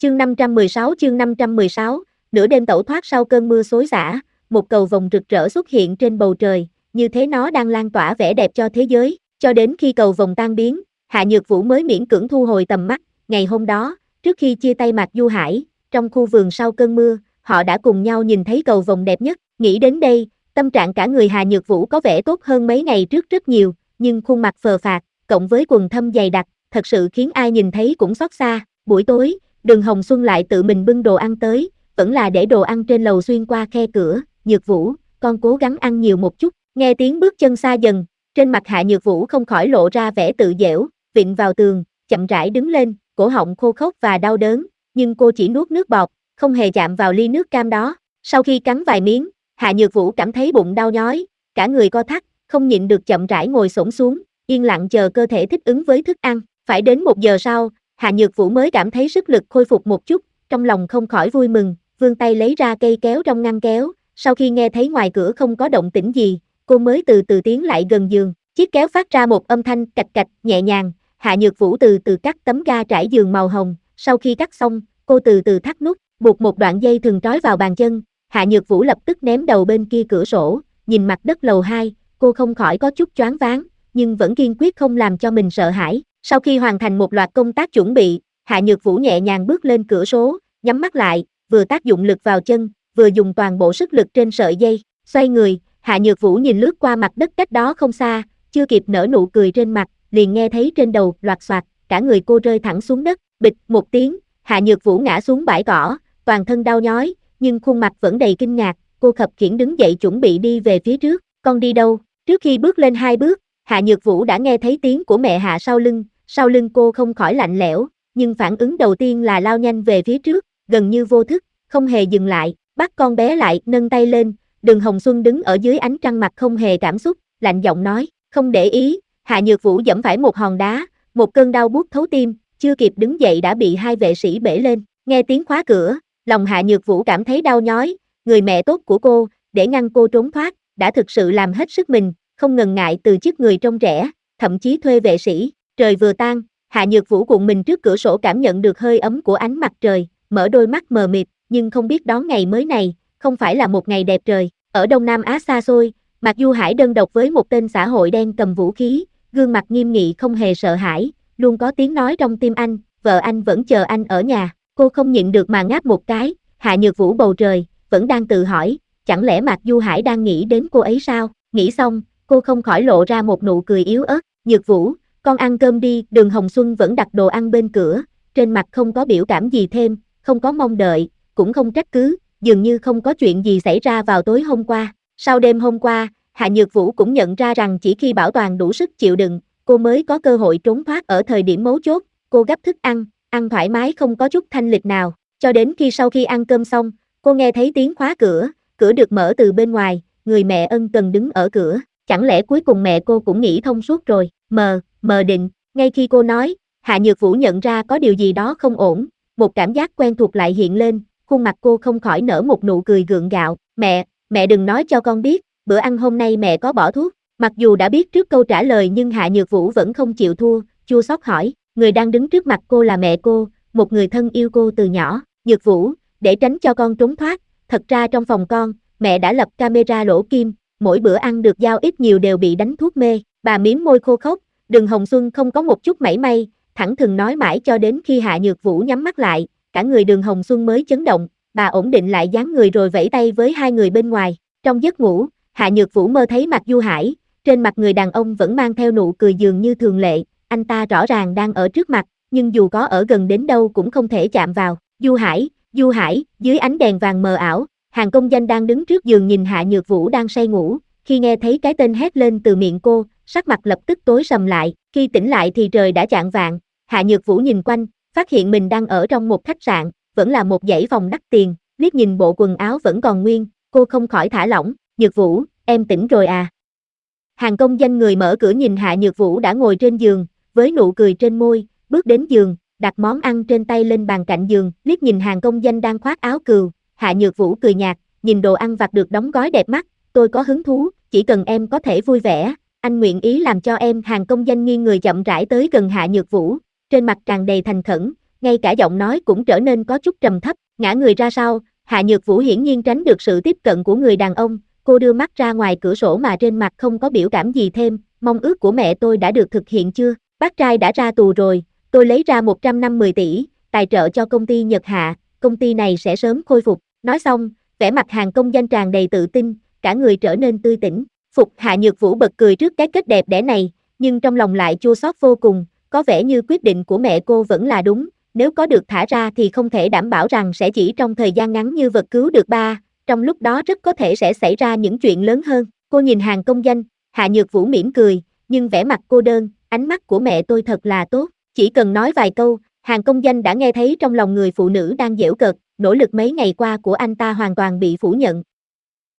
Chương 516, nửa đêm tẩu thoát sau cơn mưa xối xả, một cầu vồng rực rỡ xuất hiện trên bầu trời, như thế nó đang lan tỏa vẻ đẹp cho thế giới, cho đến khi cầu vồng tan biến, Hạ Nhược Vũ mới miễn cưỡng thu hồi tầm mắt. Ngày hôm đó, trước khi chia tay Mạc Du Hải, trong khu vườn sau cơn mưa, họ đã cùng nhau nhìn thấy cầu vồng đẹp nhất. Nghĩ đến đây, tâm trạng cả người Hạ Nhược Vũ có vẻ tốt hơn mấy ngày trước rất nhiều, nhưng khuôn mặt phờ phạc, cộng với quần thâm dày đặc, thật sự khiến ai nhìn thấy cũng xót xa. Buổi tối, Đường Hồng Xuân lại tự mình bưng đồ ăn tới, vẫn là để đồ ăn trên lầu xuyên qua khe cửa. Nhược Vũ, con cố gắng ăn nhiều một chút. Nghe tiếng bước chân xa dần, trên mặt Hạ Nhược Vũ không khỏi lộ ra vẻ tự dễu, vịn vào tường, chậm rãi đứng lên, cổ họng khô khốc và đau đớn, nhưng cô chỉ nuốt nước bọt, không hề chạm vào ly nước cam đó. Sau khi cắn vài miếng, Hạ Nhược Vũ cảm thấy bụng đau nhói, cả người co thắt, không nhịn được chậm rãi ngồi xổm xuống, yên lặng chờ cơ thể thích ứng với thức ăn. Phải đến 1 giờ sau, Hạ Nhược Vũ mới cảm thấy sức lực khôi phục một chút, trong lòng không khỏi vui mừng, vươn tay lấy ra cây kéo trong ngăn kéo. Sau khi nghe thấy ngoài cửa không có động tĩnh gì, cô mới từ từ tiến lại gần giường. Chiếc kéo phát ra một âm thanh cạch cạch nhẹ nhàng. Hạ Nhược Vũ từ từ cắt tấm ga trải giường màu hồng. Sau khi cắt xong, cô từ từ thắt nút, buộc một đoạn dây thừng trói vào bàn chân. Hạ Nhược Vũ lập tức ném đầu bên kia cửa sổ, nhìn mặt đất lầu 2, cô không khỏi có chút choáng váng, nhưng vẫn kiên quyết không làm cho mình sợ hãi. Sau khi hoàn thành một loạt công tác chuẩn bị, Hạ Nhược Vũ nhẹ nhàng bước lên cửa sổ, nhắm mắt lại, vừa tác dụng lực vào chân, vừa dùng toàn bộ sức lực trên sợi dây. Xoay người, Hạ Nhược Vũ nhìn lướt qua mặt đất cách đó không xa, chưa kịp nở nụ cười trên mặt, liền nghe thấy trên đầu loạt xoạt, cả người cô rơi thẳng xuống đất. Bịch một tiếng, Hạ Nhược Vũ ngã xuống bãi cỏ, toàn thân đau nhói, nhưng khuôn mặt vẫn đầy kinh ngạc. Cô khập khiễng đứng dậy chuẩn bị đi về phía trước. Con đi đâu? Trước khi bước lên 2 bước, Hạ Nhược Vũ đã nghe thấy tiếng của mẹ Hạ sau lưng cô không khỏi lạnh lẽo, nhưng phản ứng đầu tiên là lao nhanh về phía trước, gần như vô thức, không hề dừng lại, bắt con bé lại, nâng tay lên. Đường Hồng Xuân đứng ở dưới ánh trăng mặt không hề cảm xúc, lạnh giọng nói, không để ý. Hạ Nhược Vũ giẫm phải một hòn đá, một cơn đau buốt thấu tim, chưa kịp đứng dậy đã bị 2 vệ sĩ bể lên. Nghe tiếng khóa cửa, lòng Hạ Nhược Vũ cảm thấy đau nhói, người mẹ tốt của cô, để ngăn cô trốn thoát, đã thực sự làm hết sức mình, không ngần ngại từ chức người trông trẻ, thậm chí thuê vệ sĩ. Trời vừa tan, Hạ Nhược Vũ cuộn mình trước cửa sổ cảm nhận được hơi ấm của ánh mặt trời, mở đôi mắt mờ mịt, nhưng không biết đón ngày mới này, không phải là một ngày đẹp trời. Ở Đông Nam Á xa xôi, Mạc Du Hải đơn độc với một tên xã hội đen cầm vũ khí, gương mặt nghiêm nghị không hề sợ hãi, luôn có tiếng nói trong tim anh, vợ anh vẫn chờ anh ở nhà. Cô không nhịn được mà ngáp một cái. Hạ Nhược Vũ bầu trời, vẫn đang tự hỏi, chẳng lẽ Mạc Du Hải đang nghĩ đến cô ấy sao? Nghĩ xong, cô không khỏi lộ ra một nụ cười yếu ớt. Nhược Vũ, con ăn cơm đi. Đường Hồng Xuân vẫn đặt đồ ăn bên cửa, trên mặt không có biểu cảm gì thêm, không có mong đợi, cũng không trách cứ, dường như không có chuyện gì xảy ra vào tối hôm qua. Sau đêm hôm qua, Hạ Nhược Vũ cũng nhận ra rằng chỉ khi bảo toàn đủ sức chịu đựng, cô mới có cơ hội trốn thoát ở thời điểm mấu chốt. Cô gấp thức ăn, ăn thoải mái không có chút thanh lịch nào, cho đến khi sau khi ăn cơm xong, cô nghe thấy tiếng khóa cửa, cửa được mở từ bên ngoài, người mẹ ân cần đứng ở cửa. Chẳng lẽ cuối cùng mẹ cô cũng nghĩ thông suốt rồi? Mờ định, ngay khi cô nói, Hạ Nhược Vũ nhận ra có điều gì đó không ổn, một cảm giác quen thuộc lại hiện lên, khuôn mặt cô không khỏi nở một nụ cười gượng gạo. Mẹ đừng nói cho con biết, bữa ăn hôm nay mẹ có bỏ thuốc. Mặc dù đã biết trước câu trả lời nhưng Hạ Nhược Vũ vẫn không chịu thua, chua xót hỏi. Người đang đứng trước mặt cô là mẹ cô, một người thân yêu cô từ nhỏ. Nhược Vũ, để tránh cho con trốn thoát, thật ra trong phòng con, mẹ đã lập camera lỗ kim, mỗi bữa ăn được giao ít nhiều đều bị đánh thuốc mê. Bà mím môi khô khốc, Đường Hồng Xuân không có một chút mảy may, thẳng thừng nói mãi cho đến khi Hạ Nhược Vũ nhắm mắt lại, cả người Đường Hồng Xuân mới chấn động. Bà ổn định lại dáng người rồi vẫy tay với 2 người bên ngoài. Trong giấc ngủ, Hạ Nhược Vũ mơ thấy Mạc Du Hải, trên mặt người đàn ông vẫn mang theo nụ cười dường như thường lệ, anh ta rõ ràng đang ở trước mặt, nhưng dù có ở gần đến đâu cũng không thể chạm vào. Du Hải, dưới ánh đèn vàng mờ ảo, Hàn Công Danh đang đứng trước giường nhìn Hạ Nhược Vũ đang say ngủ, khi nghe thấy cái tên hét lên từ miệng cô, sắc mặt lập tức tối sầm lại. Khi tỉnh lại thì trời đã chạng vạng. Hạ Nhược Vũ nhìn quanh, phát hiện mình đang ở trong một khách sạn, vẫn là một dãy phòng đắt tiền, liếc nhìn bộ quần áo vẫn còn nguyên, cô không khỏi thả lỏng. Nhược Vũ, em tỉnh rồi à? Hàn Công Danh người mở cửa nhìn Hạ Nhược Vũ đã ngồi trên giường, với nụ cười trên môi, bước đến giường, đặt món ăn trên tay lên bàn cạnh giường, liếc nhìn Hàn Công Danh đang khoác áo cừu. Hạ Nhược Vũ cười nhạt, nhìn đồ ăn vặt được đóng gói đẹp mắt, tôi có hứng thú, chỉ cần em có thể vui vẻ, anh nguyện ý làm cho em. Hàn Công Danh nghiêng người chậm rãi tới gần Hạ Nhược Vũ, trên mặt tràn đầy thành khẩn, ngay cả giọng nói cũng trở nên có chút trầm thấp, ngã người ra sau, Hạ Nhược Vũ hiển nhiên tránh được sự tiếp cận của người đàn ông, cô đưa mắt ra ngoài cửa sổ mà trên mặt không có biểu cảm gì thêm, mong ước của mẹ tôi đã được thực hiện chưa? Bác trai đã ra tù rồi, tôi lấy ra 150 tỷ, tài trợ cho công ty Nhật Hạ, công ty này sẽ sớm khôi phục. Nói xong, vẻ mặt Hàn Công Danh tràn đầy tự tin, cả người trở nên tươi tỉnh. Hạ Nhược Vũ bật cười trước cái kết đẹp đẽ này, nhưng trong lòng lại chua xót vô cùng, có vẻ như quyết định của mẹ cô vẫn là đúng, nếu có được thả ra thì không thể đảm bảo rằng sẽ chỉ trong thời gian ngắn như vật cứu được ba, trong lúc đó rất có thể sẽ xảy ra những chuyện lớn hơn. Cô nhìn Hàn Công Danh, Hạ Nhược Vũ mỉm cười, nhưng vẻ mặt cô đơn, ánh mắt của mẹ tôi thật là tốt, chỉ cần nói vài câu, Hàn Công Danh đã nghe thấy trong lòng người phụ nữ đang giễu cợt, nỗ lực mấy ngày qua của anh ta hoàn toàn bị phủ nhận,